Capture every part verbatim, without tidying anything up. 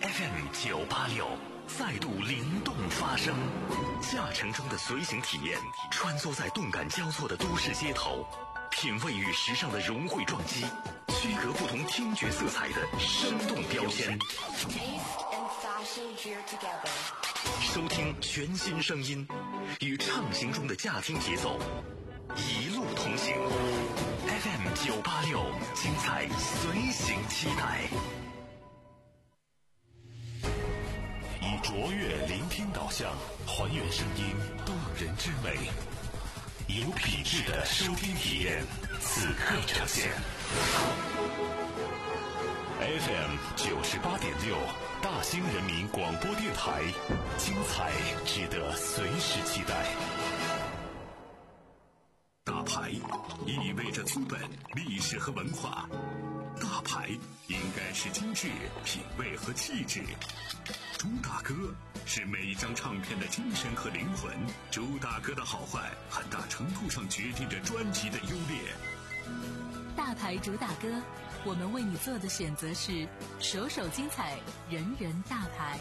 F M 九八六再度灵动发声，驾乘中的随行体验，穿梭在动感交错的都市街头，品味与时尚的融汇撞击，区隔不同听觉色彩的生动标签。收听全新声音，与畅行中的驾听节奏一路同行。F M 九八六，精彩随行期待。以卓越聆听导向，还原声音动人之美，有品质的收听体验，此刻呈现。F M 九十八点六，大兴人民广播电台，精彩值得随时期待。大牌意味着资本、历史和文化，大牌应该是精致、品味和气质。朱大哥是每一张唱片的精神和灵魂，朱大哥的好坏很大程度上决定着专辑的优劣。 大牌主打歌，我们为你做的选择是首首精彩，人人大牌。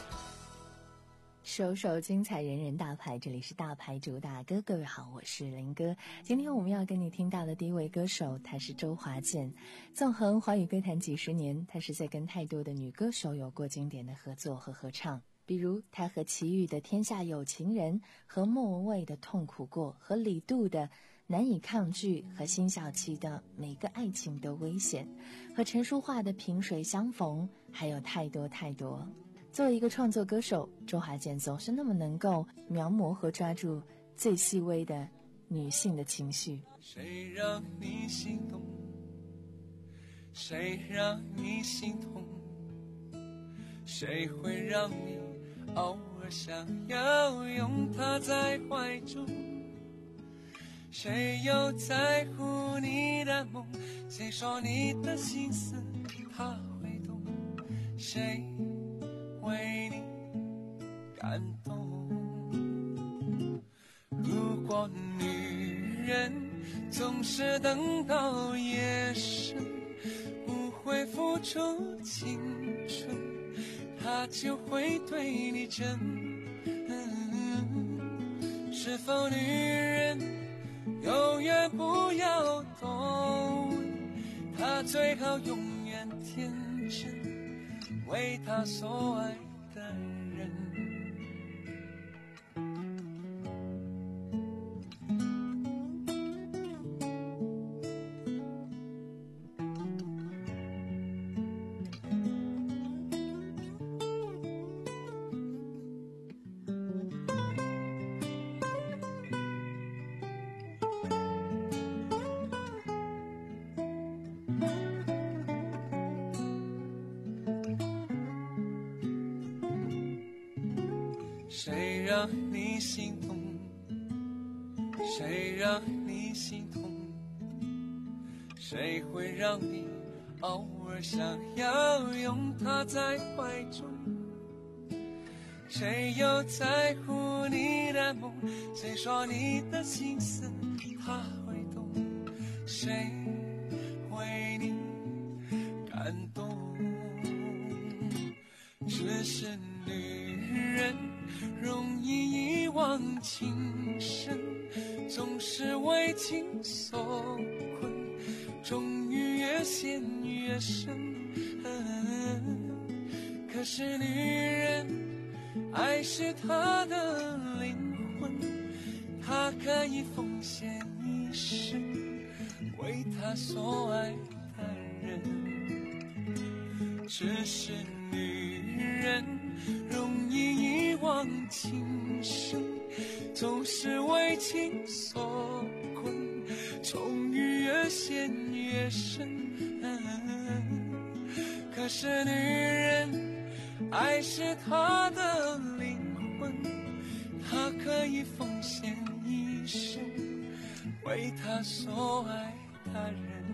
首首精彩，人人大牌，这里是大牌主打歌。各位好，我是林哥。今天我们要跟你听到的第一位歌手，他是周华健。纵横华语歌坛几十年，他是在跟太多的女歌手有过经典的合作和合唱，比如他和齐豫的《天下有情人》，和莫文蔚的《痛苦过》，和李杜的《难以抗拒》，和辛晓琪的《每个爱情都危险》，和陈淑桦的《萍水相逢》，还有太多太多。作为一个创作歌手，周华健总是那么能够描摹和抓住最细微的女性的情绪。 谁让你心动，谁让你心痛，谁会让你偶尔想要拥他在怀中，谁又在乎你的梦，谁说你的心思他会懂，谁为你感动。如果女人总是等到夜深不会付出青春，她就会对你真、嗯、是否女人永远不要多问，她最好永远天真，为她所爱的人。谁让你心动，谁让你心痛，谁会让你偶尔想要拥他在怀中，谁又在乎你的梦，谁说你的心思他会懂，谁为你感动。只是女人容易遗忘情深，总是为情所困，终于越陷越深、嗯、可是女人爱是她的灵魂，她可以奉献一生为她所爱的人。只是女人容易遗忘情深，总是为情所困，终于越陷越深、嗯、可是女人爱是她的灵魂，她可以奉献一生为她所爱的人。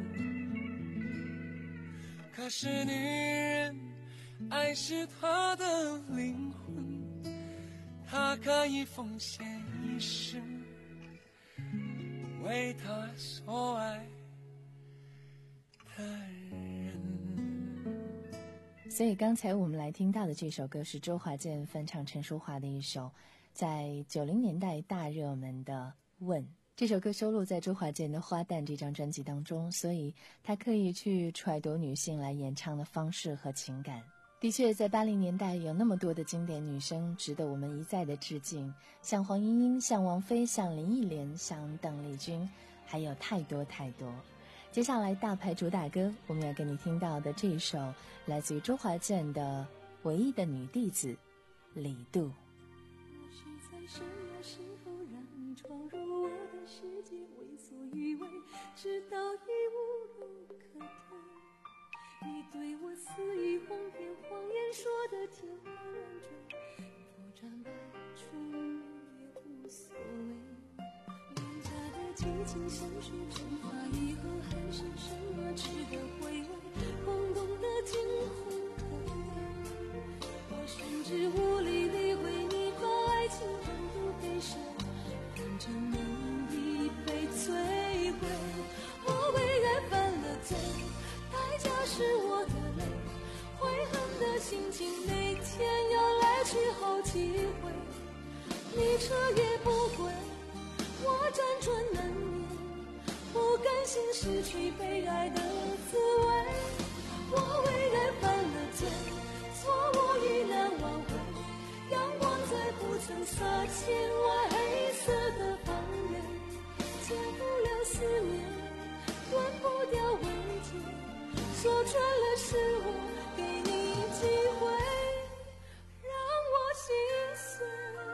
可是女人爱是她的灵魂，她可以奉献一生为她所爱的人。 所以刚才我们来听到的这首歌是周华健翻唱陈淑桦的一首在九零年代大热门的《问》。这首歌收录在周华健的《花旦》这张专辑当中，所以他刻意去揣度女性来演唱的方式和情感。的确，在八零年代有那么多的经典女生值得我们一再的致敬，像黄莺莺，像王菲，像林忆莲，像邓丽君，还有太多太多。接下来大牌主打歌，我们要给你听到的这一首来自于周华健的《唯一的女弟子》李杜。 我是在什么时候让你闯入我的世界，为所欲为，直到已无路可退。你对我肆意谎骗，谎言说的天花乱坠，破绽百出也无所谓。廉价的激情像是蒸发以后还剩什么值得回味，空洞的惊鸿可悲。我甚至无力理会你把爱情分不给谁，反正能一被摧毁。我为爱犯了罪，代价是我的泪，悔恨的心情每天要来去好几回。你彻夜不归，我辗转难眠，不甘心失去被爱的滋味。我为爱犯了罪，错误已难挽回，阳光再不曾洒进我黑色的房檐，戒不了思念，断不掉慰藉，说穿了是我给你机会，让我心碎。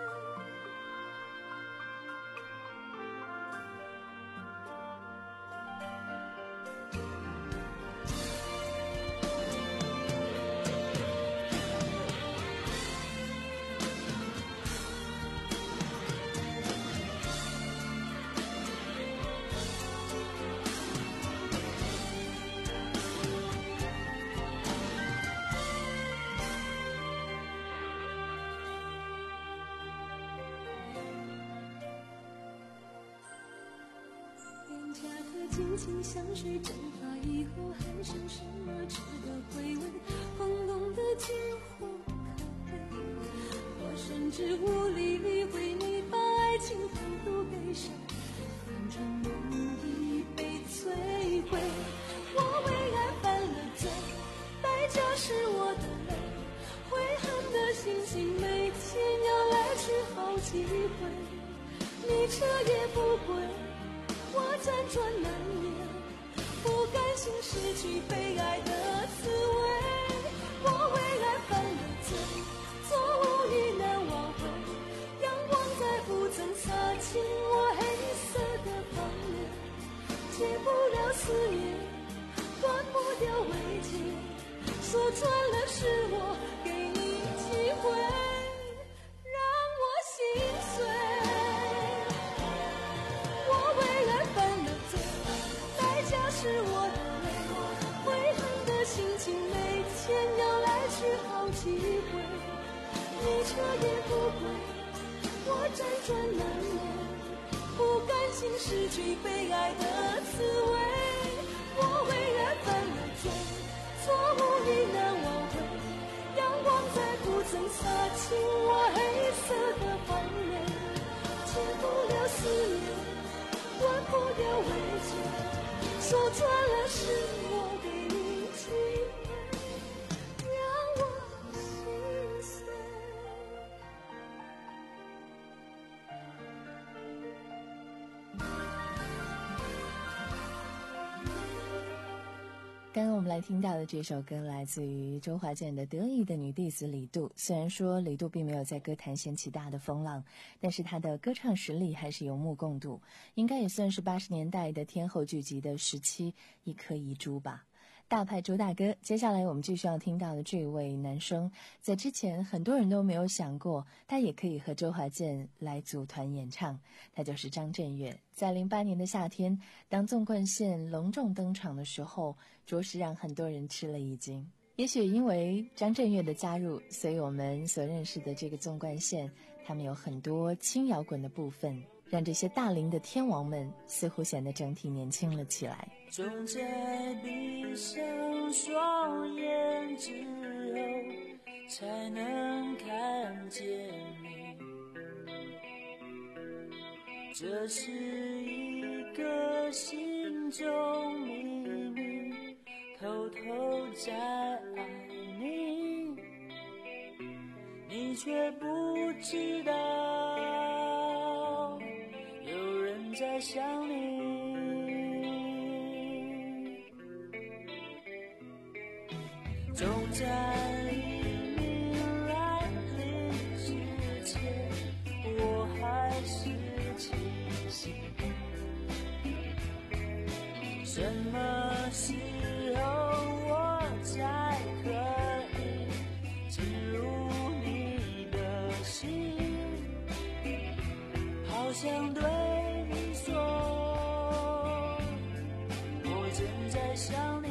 激情像水蒸发以后还剩什么值得回味，空洞的惊鸿可悲。我甚至无力理会你把爱情分不给谁，反正容易被摧毁。我为爱犯了罪，代价是我的泪，悔恨的心情每天要来去好几回。你彻夜不归，我辗转难眠，不甘心失去被爱的滋味。我为爱犯了罪，错误已难挽回，阳光再不曾洒进我黑色的房檐，戒不了思念，断不掉慰藉，说穿了是我给你机会，让我心碎。是我的泪，悔恨的心情每天要来去好几回。你彻夜不归，我辗转难眠，不甘心失去被爱的滋味。我为爱犯了罪，错误已难挽回，阳光再不曾洒进我黑色的房檐，戒不了思念，断不掉慰藉，说穿了是我给你机会，让我心碎。 刚刚我们来听到的这首歌来自于周华健的《得意的女弟子》李杜。虽然说李杜并没有在歌坛掀起大的风浪，但是她的歌唱实力还是有目共睹，应该也算是八十年代的天后聚集的时期一颗遗珠吧。大牌主打歌，接下来我们继续要听到的这位男生，在之前很多人都没有想过他也可以和周华健来组团演唱，他就是张震岳。在零八年的夏天，当纵贯线隆重登场的时候，着实让很多人吃了一惊。也许因为张震岳的加入，所以我们所认识的这个纵贯线，他们有很多轻摇滚的部分，让这些大龄的天王们似乎显得整体年轻了起来。 总在闭上双眼之才能看见你。这是一个心中秘密，偷偷在爱你，你却不知道有人在想你。总在黎明来临之前，我还是清醒。什么时候我才可以进入你的心？好想对你说，我正在想你。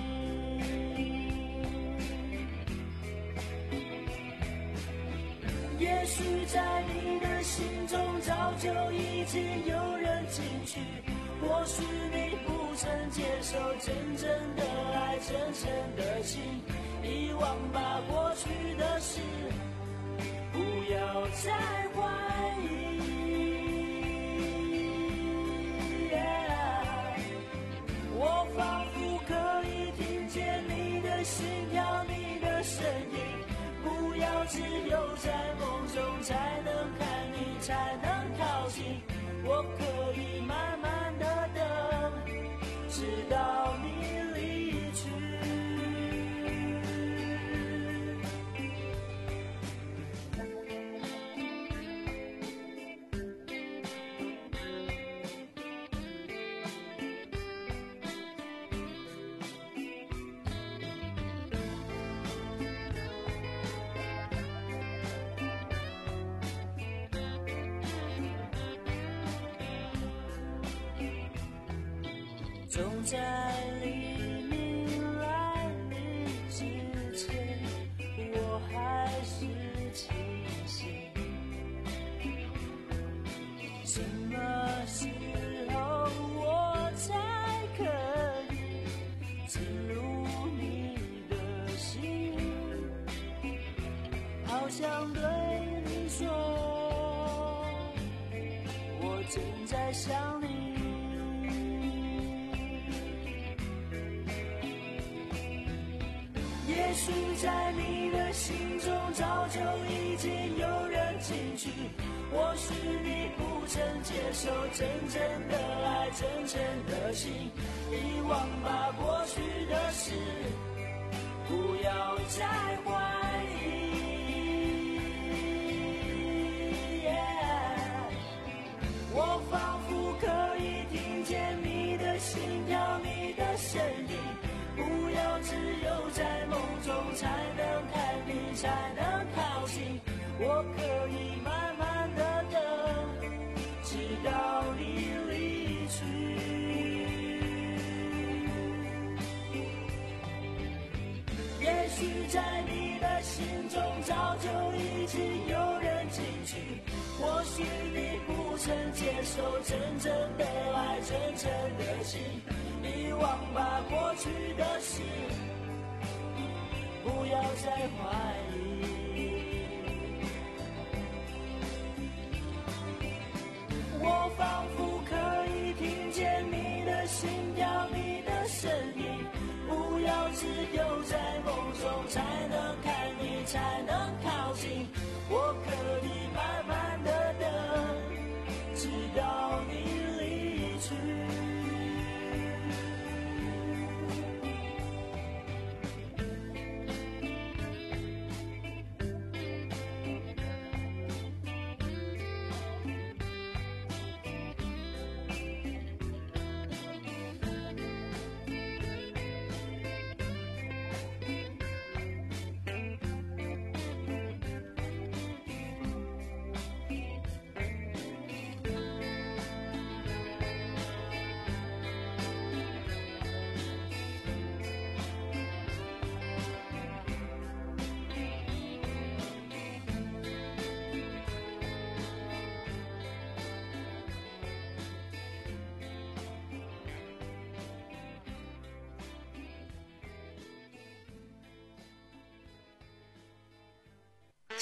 也许在你的心中早就已经有人进去，或许你不曾接受真正的爱，真诚的心，遗忘吧过去的事，不要再怀疑。Yeah, 我仿佛可以听见你的心跳，你的声音，不要只有在梦中才能看你，才能靠近。我可以慢慢的等，直到你离去。总在黎明来临之前，我还是清醒。什么时候我才可以进入你的心？好想对你说，我正在想你。也许在你的心中早就已经有人进去，或许你不曾接受真正的爱，真诚的心，遗忘吧过去的事，不要再怀疑。Yeah, 我仿佛可以听见你的心跳，你的声音，不要只有在梦中才能看你，才能靠近。我可以慢慢的等，直到你离去。也许在你的心中早就已经有人进去，或许你不曾接受真正的爱，真诚的心，遗忘吧过去的事，不要再怀疑。我仿佛可以听见你的心跳，你的声音，不要只有在梦中才能看你，才能靠近。我可以慢慢的等，直到你离去。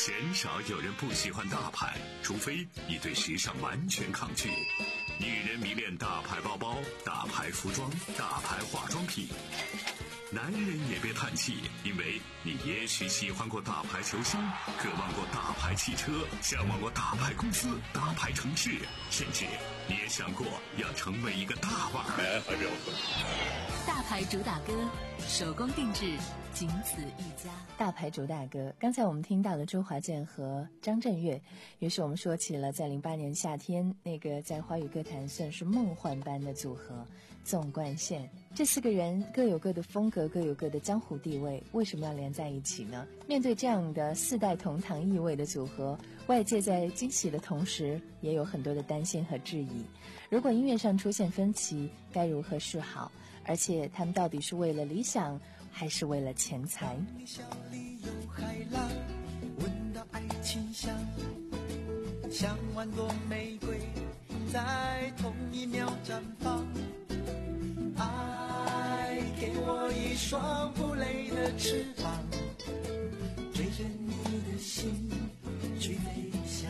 鲜少有人不喜欢大牌，除非你对时尚完全抗拒。女人迷恋大牌包包、大牌服装、大牌化妆品。男人也别叹气，因为你也许喜欢过大牌球星，渴望过大牌汽车，向往过大牌公司、大牌城市，甚至你也想过要成为一个大腕儿。 大牌主打歌，手工定制，仅此一家。 大牌主打歌，刚才我们听到的周华健和张震岳，于是我们说起了在零八年夏天那个在华语歌坛算是梦幻般的组合纵贯线。这四个人各有各的风格，各有各的江湖地位，为什么要连在一起呢？面对这样的四代同堂意味的组合，外界在惊喜的同时也有很多的担心和质疑。如果音乐上出现分歧，该如何是好？而且他们到底是为了理想还是为了钱财？ 笑里有海浪，闻到爱情香，像万朵玫瑰在同一秒绽放。爱给我一双不累的翅膀，追着你的心去飞翔。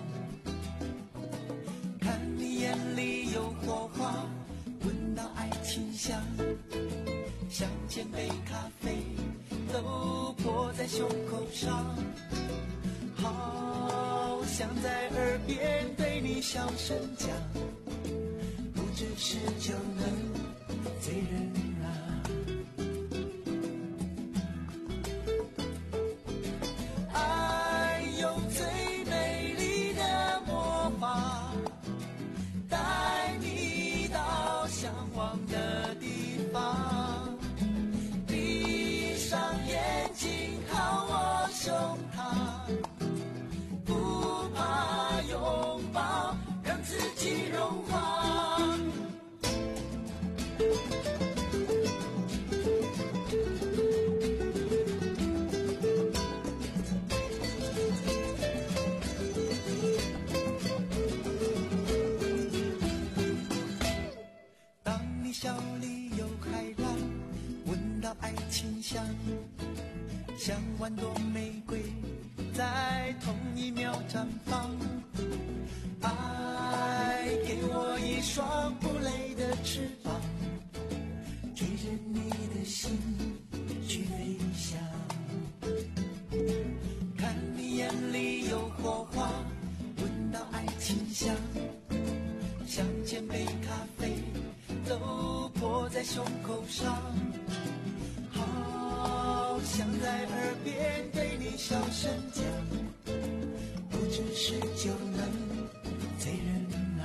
看你眼里有火花，闻到爱情香，像千杯咖啡都泼在胸口上，好想在耳边对你小声讲，不只是就能醉人啊。爱有最美丽的魔法，带你到向往的地方，闭上眼睛靠我胸膛，不怕拥抱，让自己融化。当你笑里有海浪，闻到爱情香，像万朵玫瑰在同一秒绽放。爱给我一双不累的翅膀，追着你的心去飞翔。看你眼里有火花，闻到爱情香，像千杯咖啡都泼在胸口上，好想在耳边对你小声讲，不只是就能醉人啊。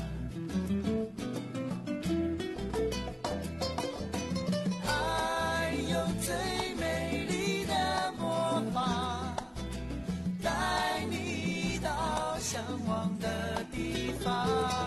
爱有最美丽的魔法，带你到向往的地方，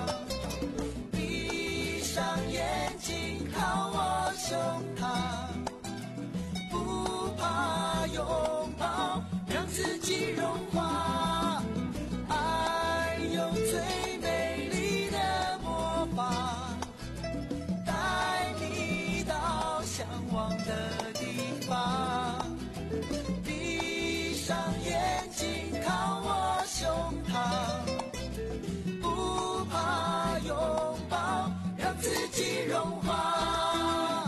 闭上眼睛靠我胸膛，不怕拥抱，让自己融化。爱有最美丽的魔法，带你到向往的地方，闭上眼睛靠我胸膛，不怕拥抱，让自己融化。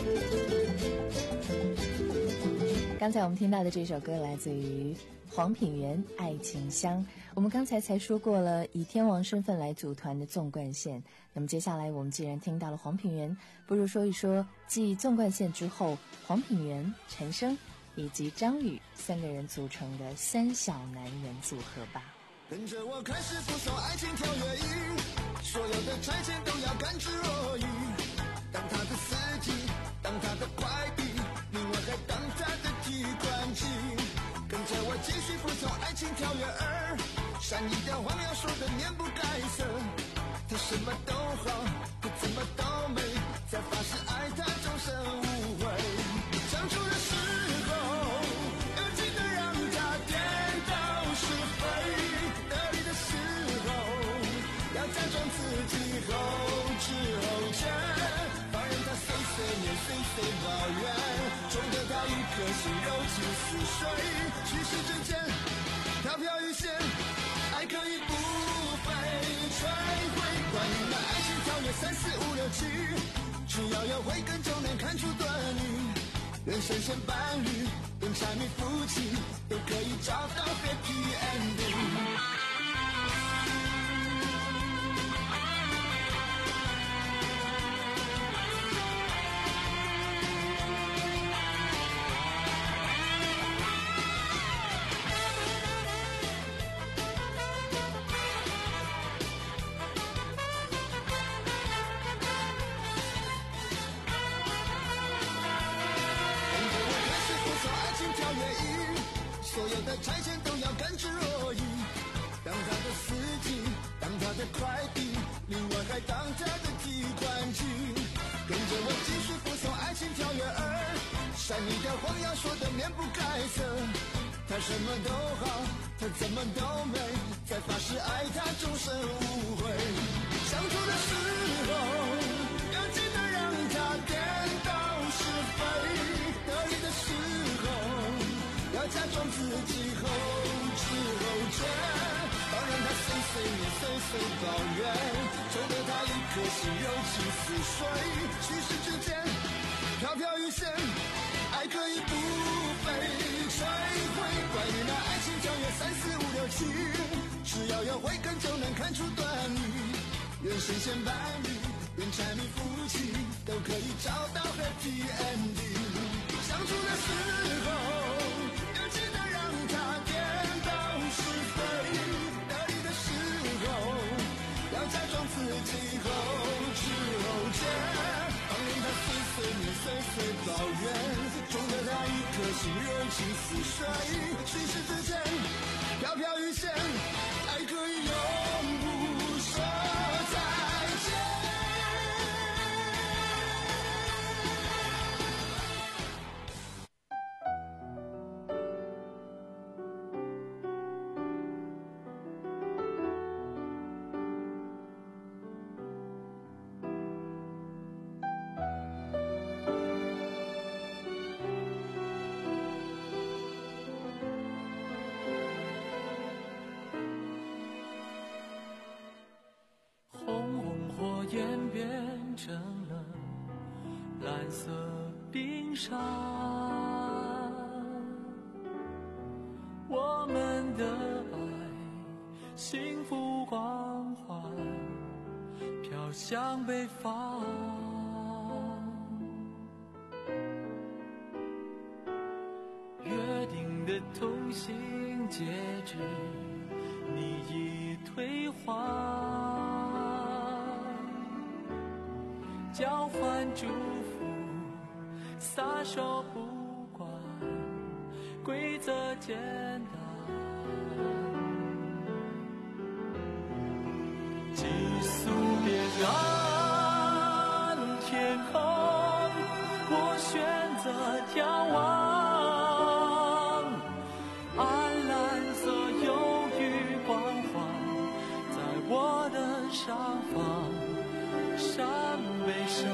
刚才我们听到的这首歌来自于黄品源《爱情香》。我们刚才才说过了以天王身份来组团的纵贯线，那么接下来我们既然听到了黄品源，不如说一说继纵贯线之后黄品源、陈升以及张宇三个人组成的三小男人组合吧。 跟着我开始不守爱情跳跃仪，所有的拆迁都要甘之若饴。当他的司机，当他的快递，另外还当他的提款机。跟着我继续服从爱情跳跃儿，善意的谎要说的面不改色。他什么都好，他怎么都美，才发誓爱他终身无悔。相处的时候要记得让他颠倒是非，得力的时候要假装自己后知后觉，放任他碎碎念碎碎抱怨，宠得他一颗心柔情似水。其实之间三四五六七，只要有慧根就能看出端倪。人生选伴侣，跟柴米夫妻，都可以找到 happy ending。所有的拆迁都要甘之若饴，当他的司机，当他的快递，另外还当他的提款机。跟着我继续附送爱情条约二，善意的谎谣说的面不改色。他什么都好，他怎么都美，在发誓爱他终身无悔。相处的时候要记得让他颠倒是非，得意的时候要假装自己后知后觉，当然他碎碎念碎碎抱怨，求得他一颗心柔情似水。虚实之间飘飘欲仙，爱可以不被摧毁。关于那爱情条约三四五六七，只要有慧根就能看出端倪。人生选伴侣，连柴米夫妻，都可以找到 happy ending。相处的时候要记得让他颠倒是非，得意的时候要假装自己后知后觉，放任他碎碎念碎碎抱怨，中得他一颗心柔情似水。虚实之间飘飘欲仙，爱可以永不说再见。 成了蓝色冰沙，我们的爱幸福光环飘向北方，约定的同行戒指你已退还，交换祝福，撒手不管，规则简单。寄宿边岸天空，我选择眺望，暗蓝色忧郁光环，在我的上方。山背上，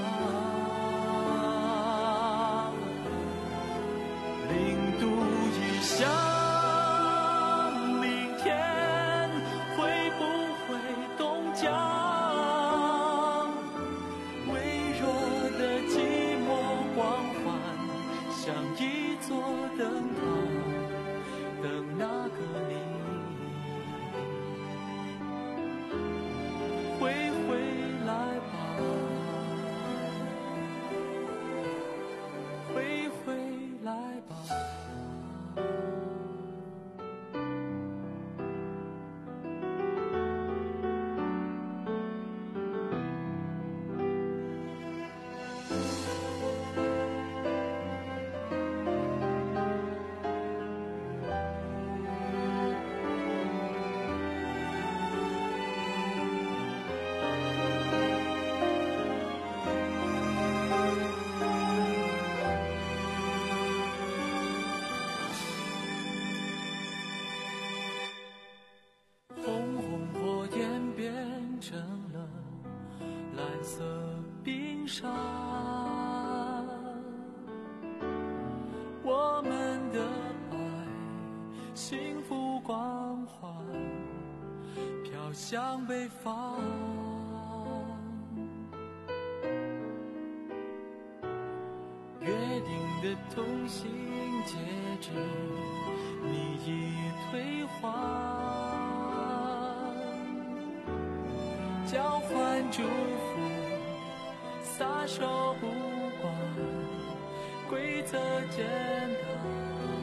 零度以下，明天会不会冻僵？微弱的寂寞光环，像一座灯塔，等那个你会回来吧。会回来吧。沙，我们的爱幸福光环飘向北方， 的同心戒指你已退还，交换祝福，撒手不管，规则简单，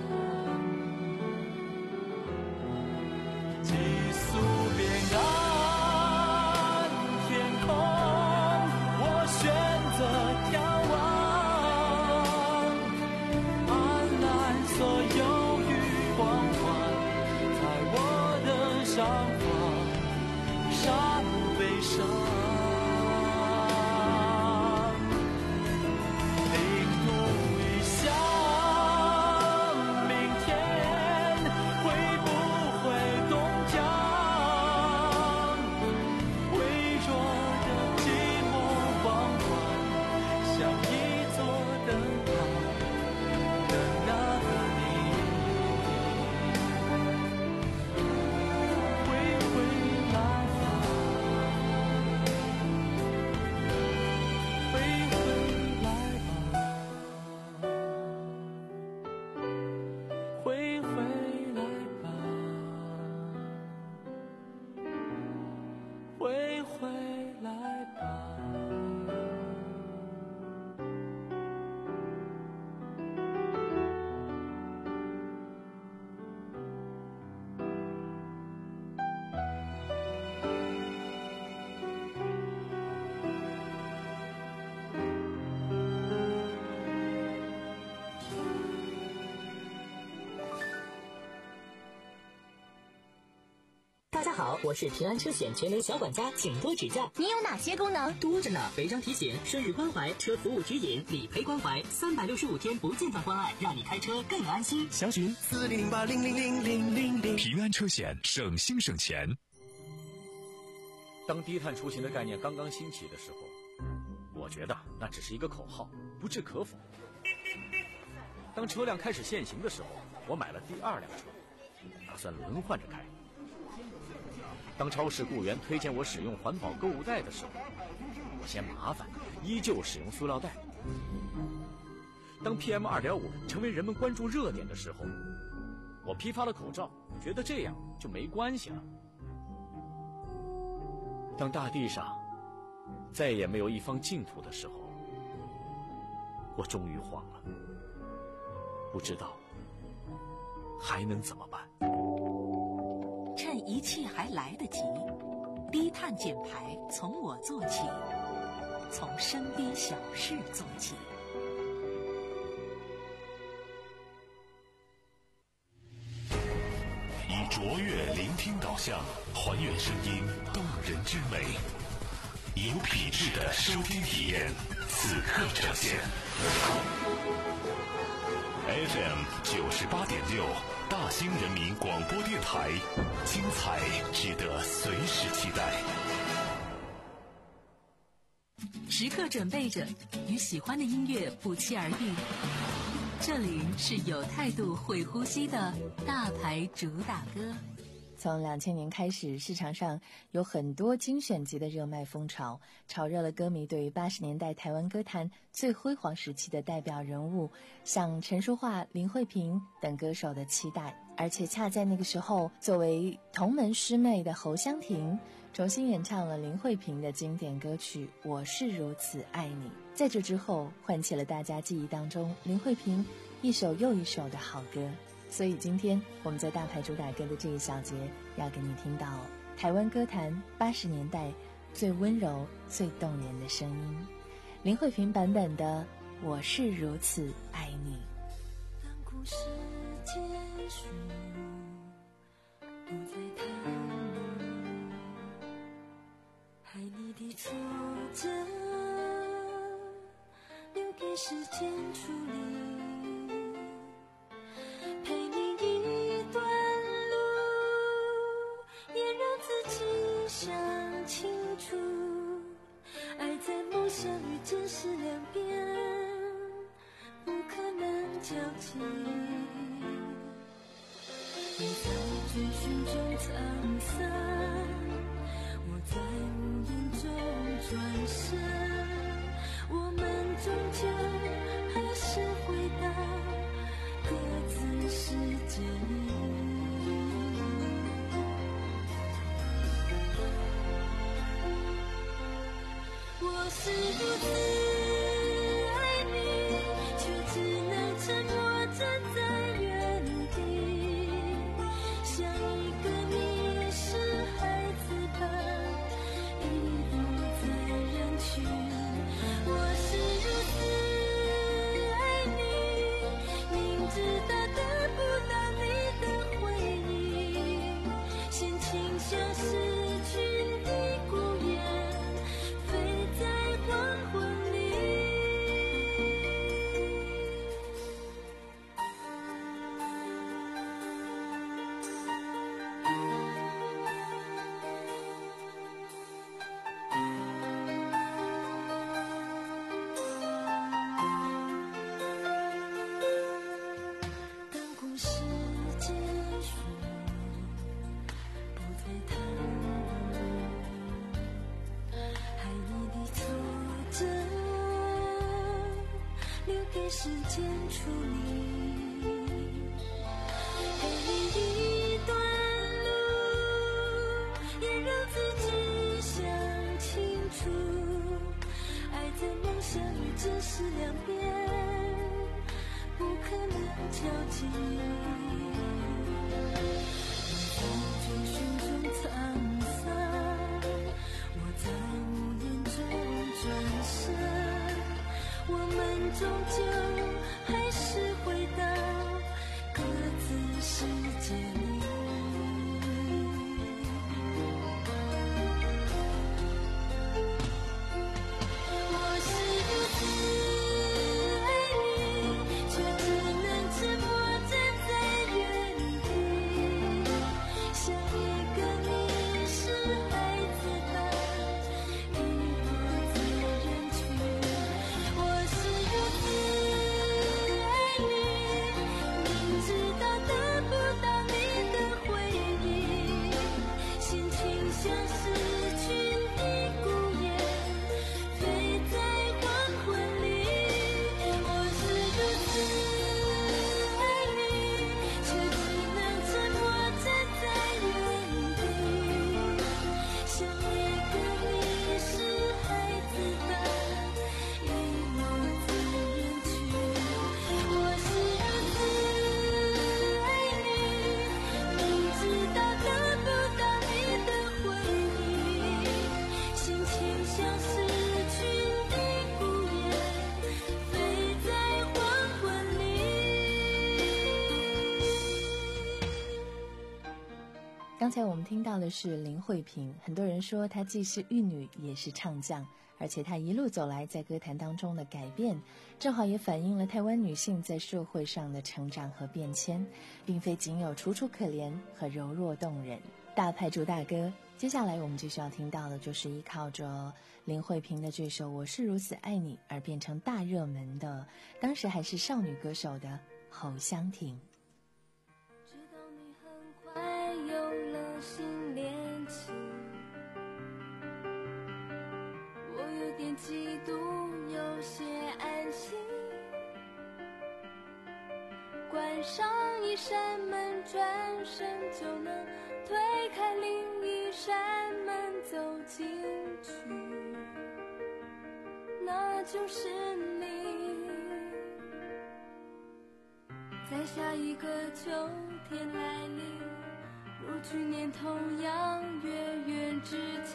寄宿边岸天空，我选择眺望，安澜所有与光环，在我的上方，杀不悲伤。 大家好，我是平安车险全能小管家，请多指教。 你有哪些功能？ 多着呢，违章提醒、生日关怀、车服务指引、理赔关怀，三百六十五天不间断关爱，让你开车更安心。 详询四零八零零零零零零。 平安车险，省心省钱。 当低碳出行的概念刚刚兴起的时候，我觉得那只是一个口号，不置可否。当车辆开始限行的时候，我买了第二辆车，打算轮换着开。当超市雇员推荐我使用环保购物袋的时候，我嫌麻烦，依旧使用塑料袋。当 P M 二点五 成为人们关注热点的时候，我批发了口罩，觉得这样就没关系了。当大地上再也没有一方净土的时候，我终于慌了，不知道还能怎么办。 趁一切还来得及，低碳减排从我做起，从身边小事做起。 以卓越聆听导向，还原声音动人之美，以有品质的收听体验，此刻呈现。F M 九十八点六，大兴人民广播电台，精彩值得随时期待。 时刻准备着与喜欢的音乐不期而遇。这里是有态度、会呼吸的大牌主打歌。 从两千年开始，市场上有很多精选集的热卖风潮，炒热了歌迷对于八十年代台湾歌坛最辉煌时期的代表人物，像陈淑桦、林慧萍等歌手的期待。而且恰在那个时候，作为同门师妹的侯湘婷重新演唱了林慧萍的经典歌曲《我是如此爱你》。在这之后，唤起了大家记忆当中林慧萍一首又一首的好歌。所以今天我们在大牌主打歌的这一小节，要给你听到台湾歌坛八十年代最温柔最动人的声音，林慧萍版本的《我是如此爱你》。 当故事结束，不再谈爱你的挫折，留给时间处理，陪你一段路，也让自己想清楚，爱在梦想与真实两边，不可能交集。你在追寻中沧桑，我在无影中转身，我们终究还是回到是如此爱你，却只能沉默站在原地，像一个你是孩子般依附在人群。我是如此爱你，明知道得不到你的回应，先倾向失去的孤雁，飞在黄昏里。当故事结束，不再谈爱你的挫折，留给时间处理。给你一段路，也让自己想清楚，爱在梦想与真实两边，不可能交集。我在追寻中沧桑，我在无言中转身，我们终究还是回到各自世界里。我是如此爱你，却只能沉默站在原地，像一个你是孩子般依附在人群。我是如此爱你，明知道得不到你的回应，先倾向失去的孤雁，飞在黄昏里。我是如此爱你，却只能沉默站在原地，像一个你是孩子般依落在人群。我是如此爱你，明知道得不到你的回应，先倾向失去的孤雁，飞在黄昏里。 刚才我们听到的是林慧萍，很多人说她既是玉女也是唱将，而且她一路走来在歌坛当中的改变，正好也反映了台湾女性在社会上的成长和变迁，并非仅有楚楚可怜和柔弱动人。大派主大歌，接下来我们就需要听到的就是依靠着林慧萍的这首《我是如此爱你》而变成大热门的，当时还是少女歌手的侯湘婷。 知道你很快有了新恋情，我有点嫉妒，有些安心。关上一扇门，转身就能推开另一扇门走进去，那就是你。在下一个秋天来临，如去年同样月圆之际，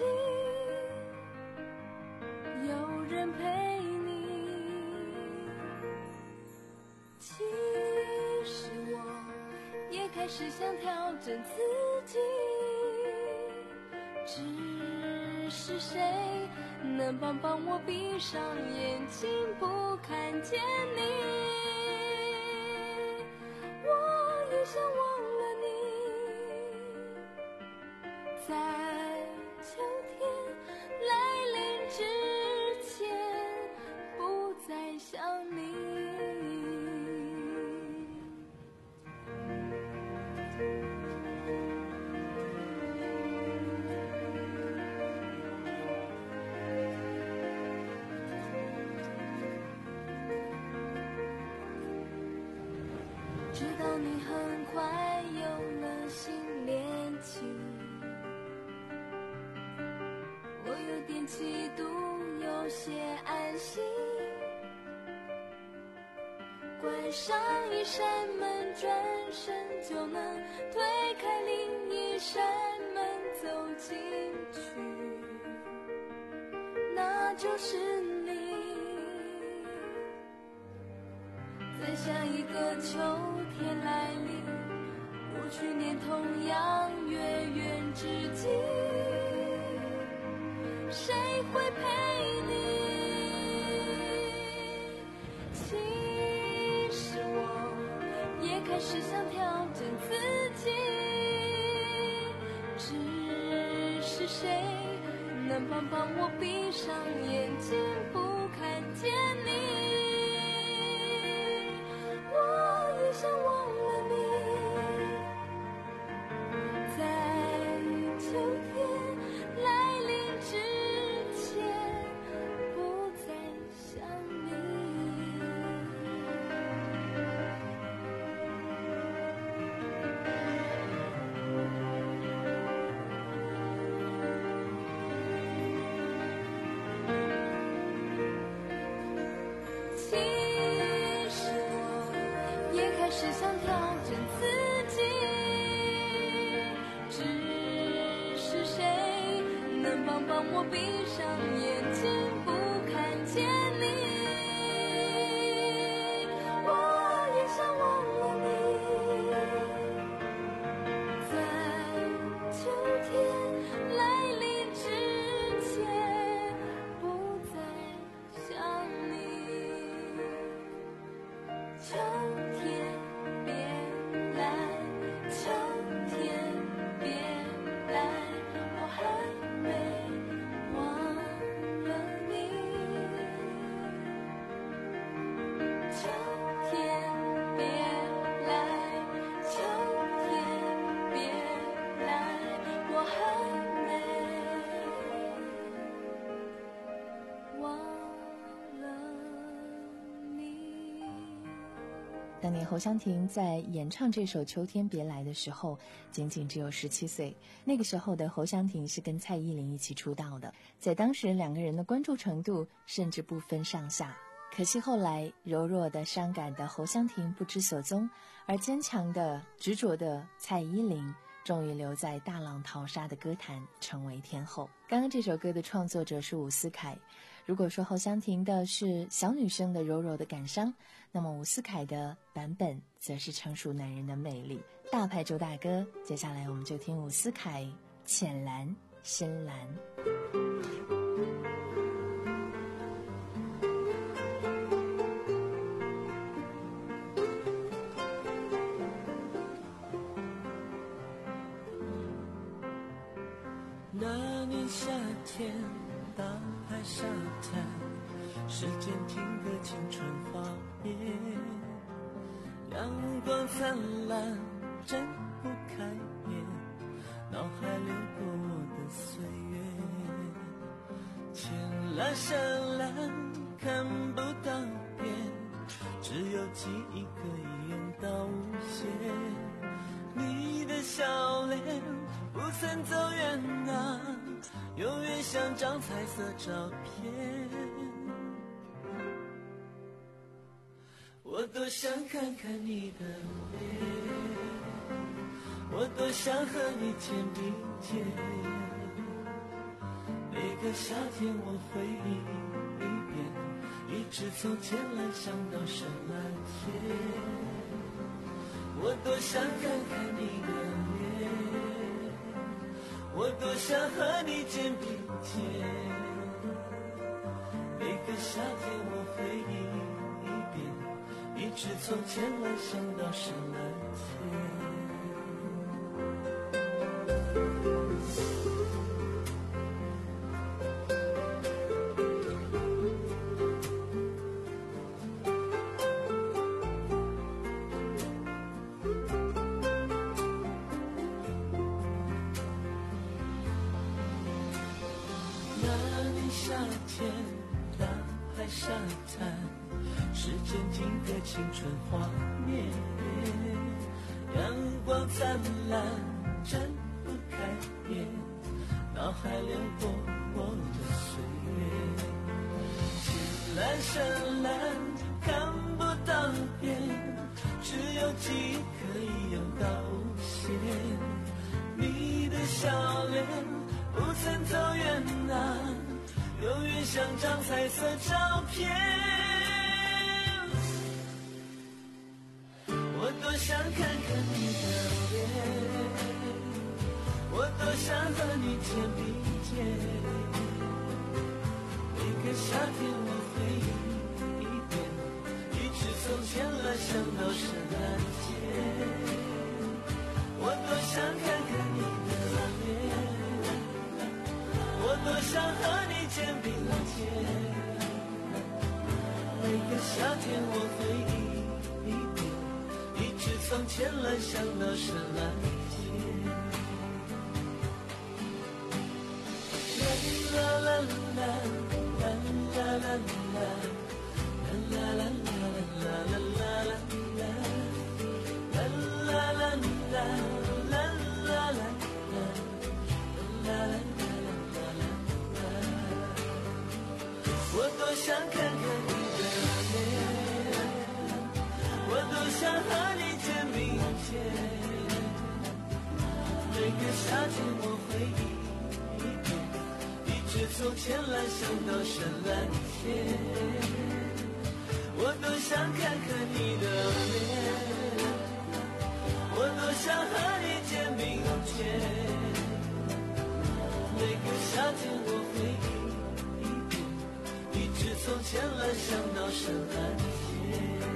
有人陪你。其实我也开始想调整自己，只是谁能帮帮我闭上眼睛不看见你。我也想忘了你，在秋天来临之前不再想你。知道你很快有了新恋情，我有点嫉妒，有些关上一扇门，转身就能推开另一扇门走进去，那就是你。在下一个秋天来临，如去年同样月圆之际，谁会陪你？其实我也开始想调整自己，只是谁能帮帮我闭上眼睛不看见你？我也想忘了你，在秋天来临之前不再想你。其实我也开始想调整自己，只是谁能帮帮我闭上眼睛不看见你？我也想忘了你，在秋天来临之前不再想你。秋天别来，秋天别来，我还没忘了你。秋天别来，秋天别来，我还没忘了你。 当年侯湘婷在演唱这首《秋天别来》的时候，仅仅只有十七岁。那个时候的侯湘婷是跟蔡依林一起出道的，在当时两个人的关注程度甚至不分上下。可惜后来柔弱的、伤感的侯湘婷不知所踪，而坚强的、执着的蔡依林终于留在大浪淘沙的歌坛，成为天后。刚刚这首歌的创作者是伍思凯。如果说侯湘婷的是小女生的柔柔的感伤，那么伍思凯的版本则是成熟男人的魅力。大牌周大哥，接下来我们就听伍思凯《浅蓝深蓝》。 那年夏天，大海沙滩，时间停格，青春画面，阳光灿烂，睁不开眼，脑海流过我的岁月，浅蓝深蓝，看不到边，只有记忆可以演到无限。你的笑脸不曾走远啊，永远像张彩色照片。我多想看看你的脸，我多想和你肩并肩。每个夏天我回忆一遍，一直从前来想到深蓝天。我多想看看你的脸，我多想和你肩并肩。每个夏天我回忆一遍，一直从前来想到深蓝天。夏天，大海沙滩，时间定格青春画面，阳光灿烂，睁不开眼，脑海流过我的岁月，浅蓝深蓝，看不到变，只有记忆可以有道歉。你的笑脸不曾走远啊，永远像张彩色照片。我多想看看你的脸，我多想和你肩并肩。每个夏天我回忆一遍，一直从前来想到圣诞节。我多想看看你的脸，我多想和你肩并肩。每个夏天我回忆一遍，一直从前来想到圣诞节。啦啦啦啦啦啦啦啦啦啦啦啦啦啦啦。我多想看看你的脸，我多想和你肩并肩。每个夏天我回忆一遍，一直从前来想到圣诞节。我多想看看你的脸，我多想和你肩并肩。每个夏天我回忆一遍，一直从前来想到圣诞节。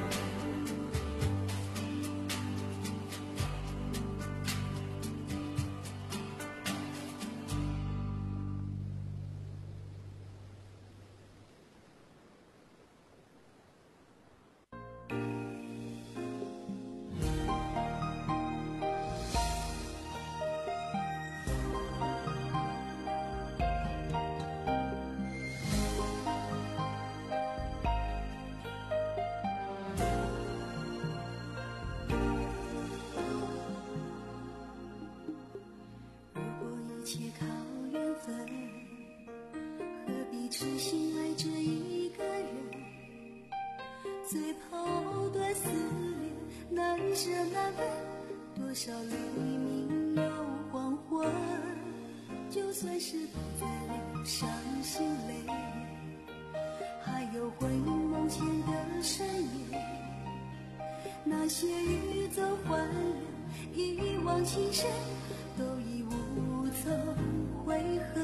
多少黎明又黄昏，就算是不再流伤心泪，还有回梦前的深夜，那些欲走还留一往情深，都已无从悔恨。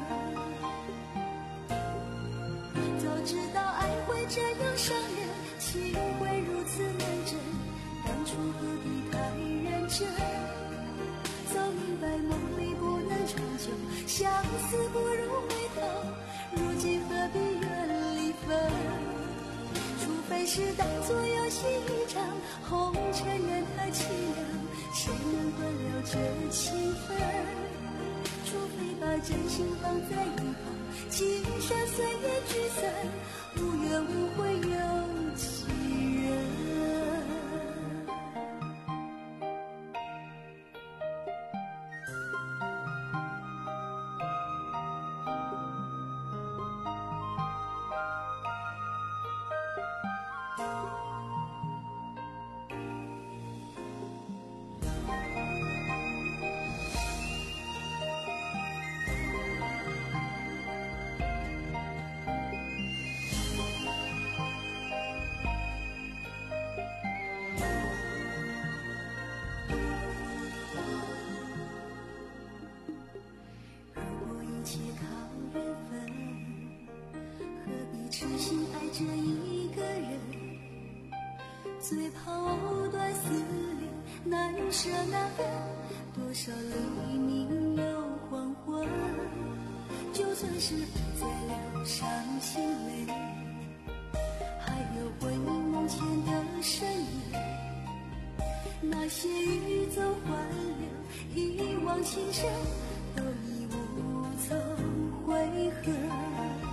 早知道爱会这样伤人，情会如此难枕，当初何必太认真，早明白梦里不能长久，相思不如回头，如今何必怨离分，除非是当作游戏一场，红尘任它凄凉，谁能断了这情分，除非把真心放在一旁，今生岁月聚散，无怨无悔有几人。这一个人，最怕断丝连，难舍难分，多少黎明又黄昏，就算是不再流伤心泪，还有回梦前的深夜，那些欲走还留一往情深，都已无从悔恨。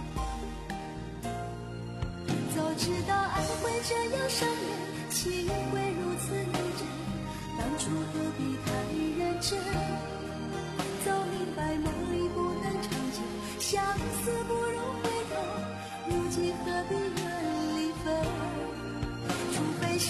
早知道爱会这样伤人，情会如此难枕，当初何必太认真，早明白梦里不能长久，相思不如回头，如今何必怨离分，除非是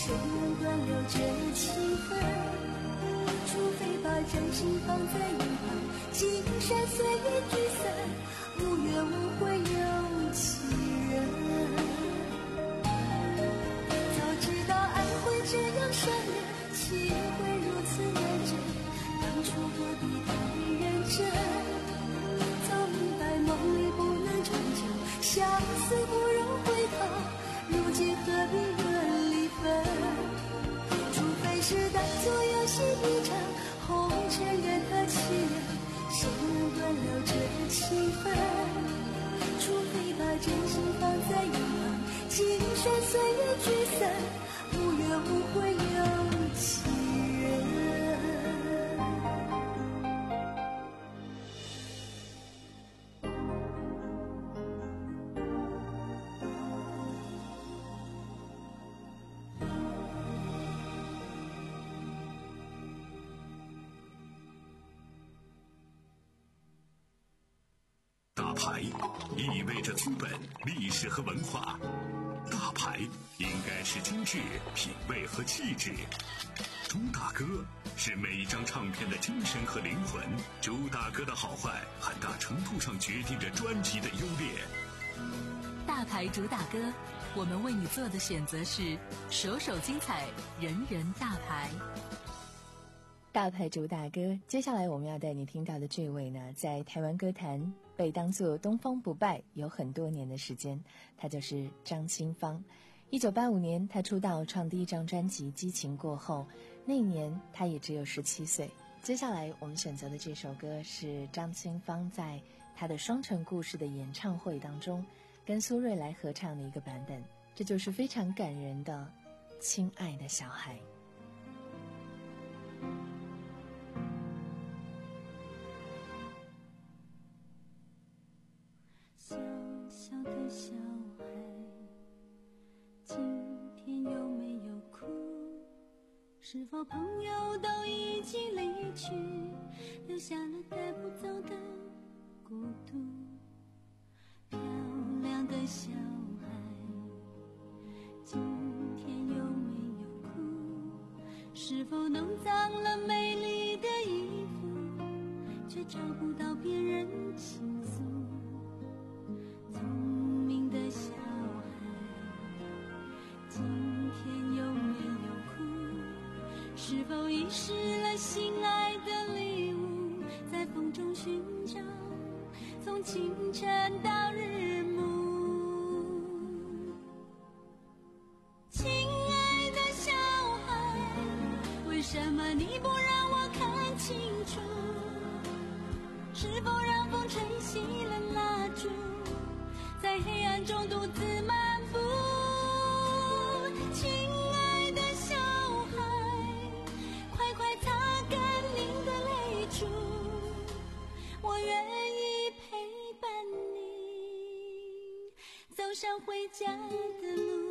谁能断了这情分？除非把真心放在一旁，金山岁月聚散，无怨无悔有其人。早知道爱会这样伤人，情会如此难枕，当初何必太认真？早明白梦里不能长久，相思不容回头，如今何必论离分？除非是当作游戏一场，红尘任何欺人，谁能断了这情分？除非把真心放在一旁，金山岁月聚散，无怨无悔有其人。 大牌意味着资本、历史和文化，大牌应该是精致、品味和气质。朱大哥是每一张唱片的精神和灵魂，朱大哥的好坏很大程度上决定着专辑的优劣。 大牌主打歌，我们为你做的选择是首首精彩，人人大牌。 大牌主打歌，接下来我们要带你听到的这位呢，在台湾歌坛被当作东方不败有很多年的时间，他就是张清芳。一九八五年他出道创第一张专辑《激情过后》，那一年他也只有十七岁。接下来我们选择的这首歌是张清芳在他的《双城故事》的演唱会当中跟苏芮来合唱的一个版本，这就是非常感人的《亲爱的小孩》。 小小的小孩，今天有没有哭？是否朋友都已经离去，留下了带不走的孤独？漂亮的小孩，今天有没有哭？是否弄脏了美丽的衣服，却找不到别人倾诉？聪明的小孩，今天有没有哭？是否遗失了心爱的礼物，在风中寻找，从清晨到日暮。亲爱的小孩，为什么你不让我看清楚？是否让风吹熄了蜡烛，在黑暗中独自漫步？亲爱的小孩，快快擦干您的泪珠，我愿意陪伴你走上回家的路。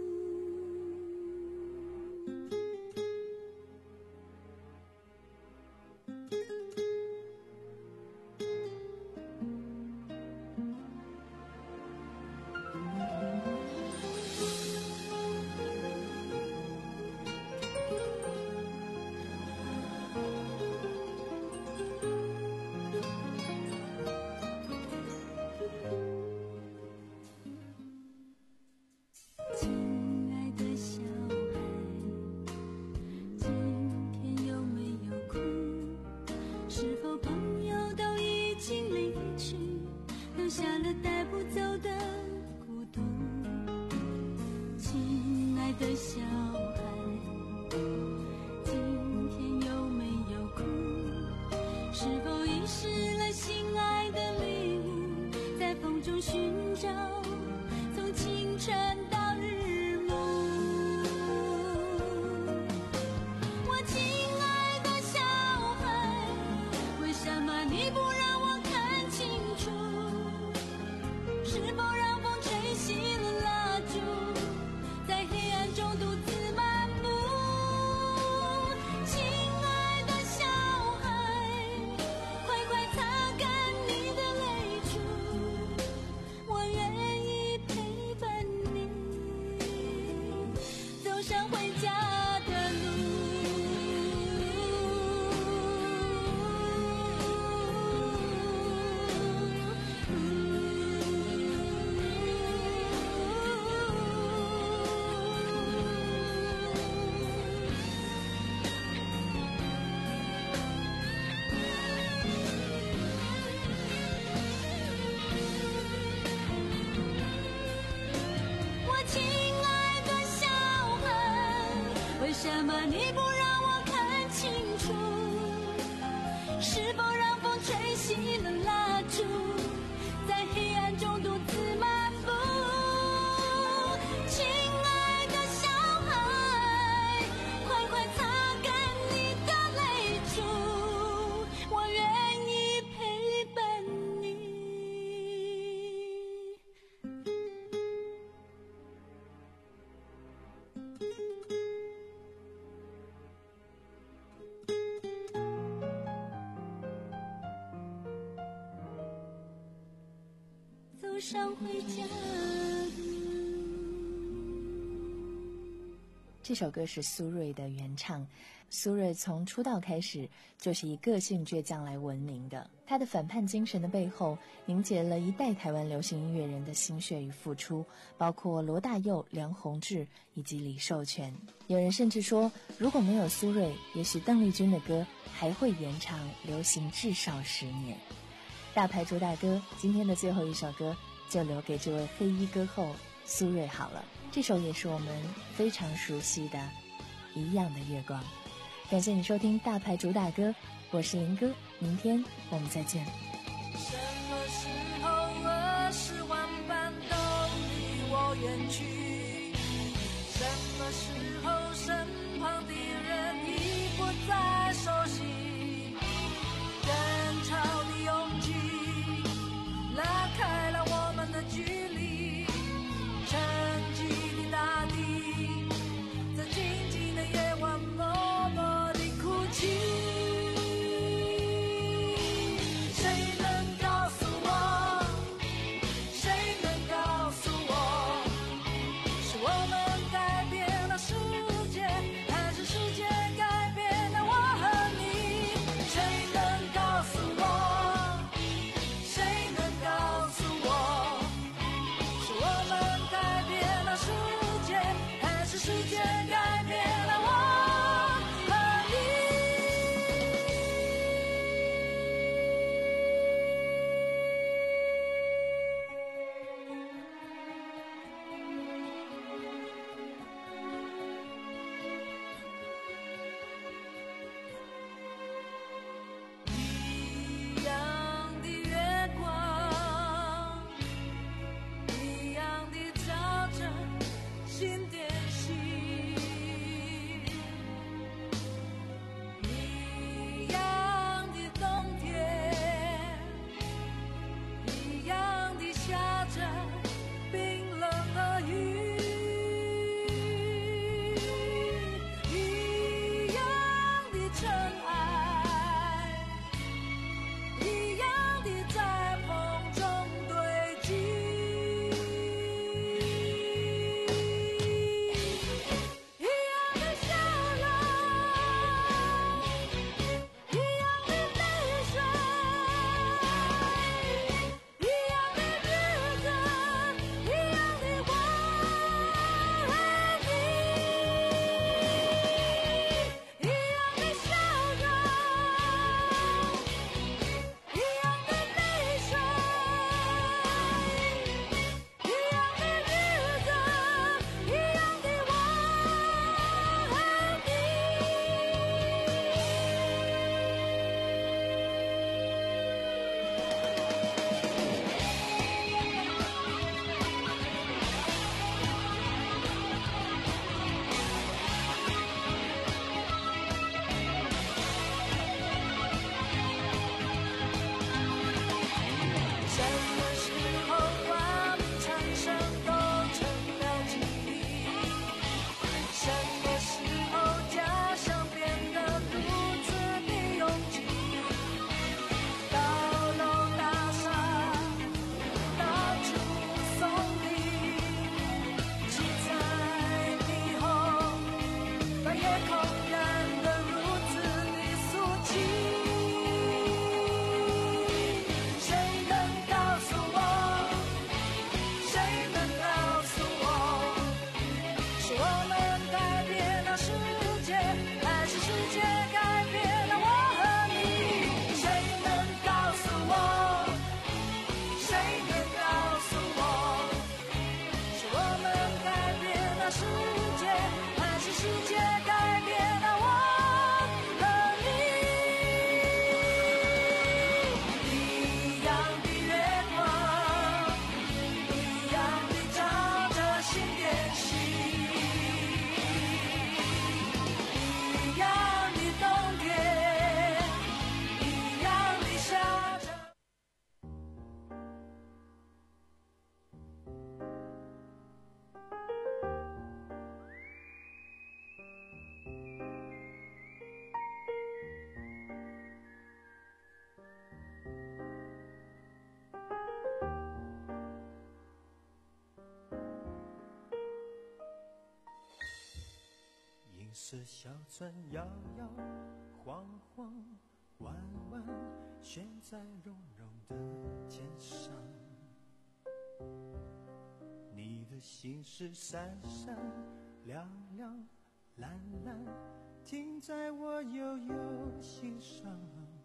下了带不走的孤独，亲爱的小孩，今天有没有哭？是否遗失了心爱的礼物，在风中寻找，从清晨到日暮。我亲爱的小孩，为什么你不让我看清楚？是否让风吹熄了蜡烛，在黑暗中独自漫步？ 什么你不让我看清楚？是否让风吹熄了蜡烛，在黑暗中独自漫步？亲爱的小孩，快快擦干你的泪珠，我愿意陪伴你。走上回家这首歌是苏芮的原唱。苏芮从出道开始就是以个性倔强来闻名的，她的反叛精神的背后凝结了一代台湾流行音乐人的心血与付出，包括罗大佑、梁鸿志以及李寿全。有人甚至说，如果没有苏芮，也许邓丽君的歌还会延长流行至少十年。大牌主打歌，今天的最后一首歌就留给这位黑衣歌后苏芮好了。这首也是我们非常熟悉的一样的月光。感谢你收听大牌主打歌，我是林哥，明天我们再见。 什么时候二十万般都离我远去？什么时候身旁的人已不再熟悉？人潮的拥挤拉开了我们的距离，沉寂的大地在静静的夜晚默默地哭泣。谁能告诉我，谁能告诉我，是我们改变了世界，还是世界改变了我和你？ 是小村摇摇晃晃，弯弯悬在绒绒的肩上。你的心事闪闪亮亮蓝蓝，停在我悠悠心上。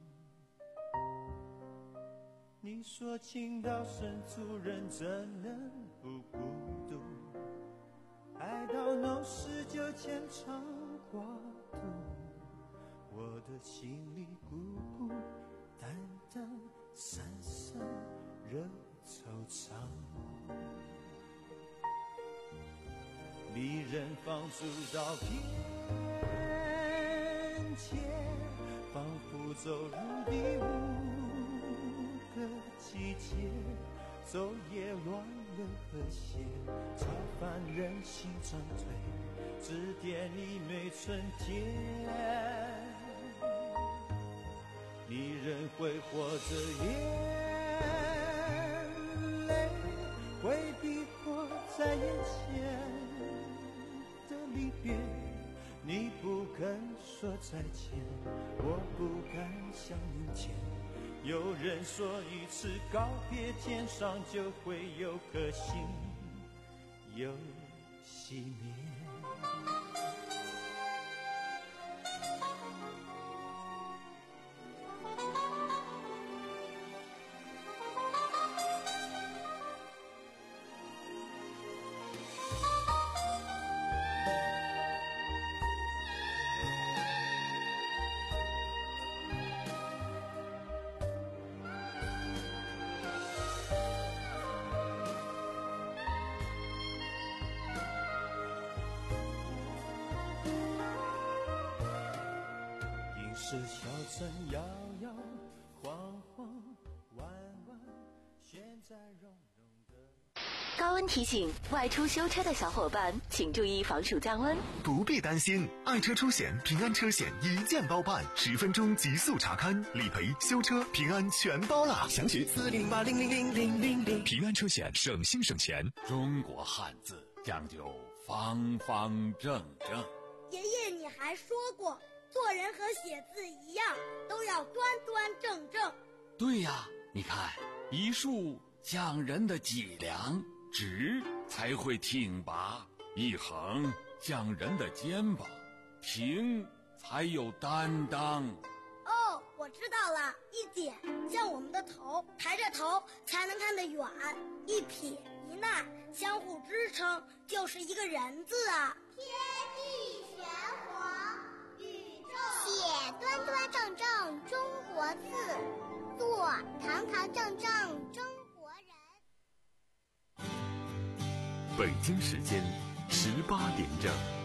你说情到深处人怎能不孤独，爱到浓时就牵肠挂肚，我的心里孤孤单单散散惹惆怅。离人放逐到边界，仿佛走入第五个季节，昼夜乱了和谐，超凡人心长腿，指点你每春天。你仍会活着眼泪，回避我在眼前的离别，你不肯说再见，我不敢想明天。有人说一次告别，天上就会有颗星又熄灭。是小村摇摇晃晃，弯弯悬在绒绒的。 高温提醒：外出修车的小伙伴，请注意防暑降温。 不必担心，爱车出险平安车险一键包办，十分钟极速查勘、理赔、修车，平安全包了。详询四零八零零零零零零。 平安车险，省心省钱。 中国汉字讲究方方正正。 爷爷，你还说过，做人和写字一样，都要端端正正。 对呀，你看，一竖讲人的脊梁，直才会挺拔；一横讲人的肩膀，平才有担当。 哦，我知道了，一点像我们的头，抬着头才能看得远；一撇一捺相互支撑，就是一个人字啊。 天地玄黄，宇宙写端端正正中国字，做堂堂正正中国人。 北京时间十八点整。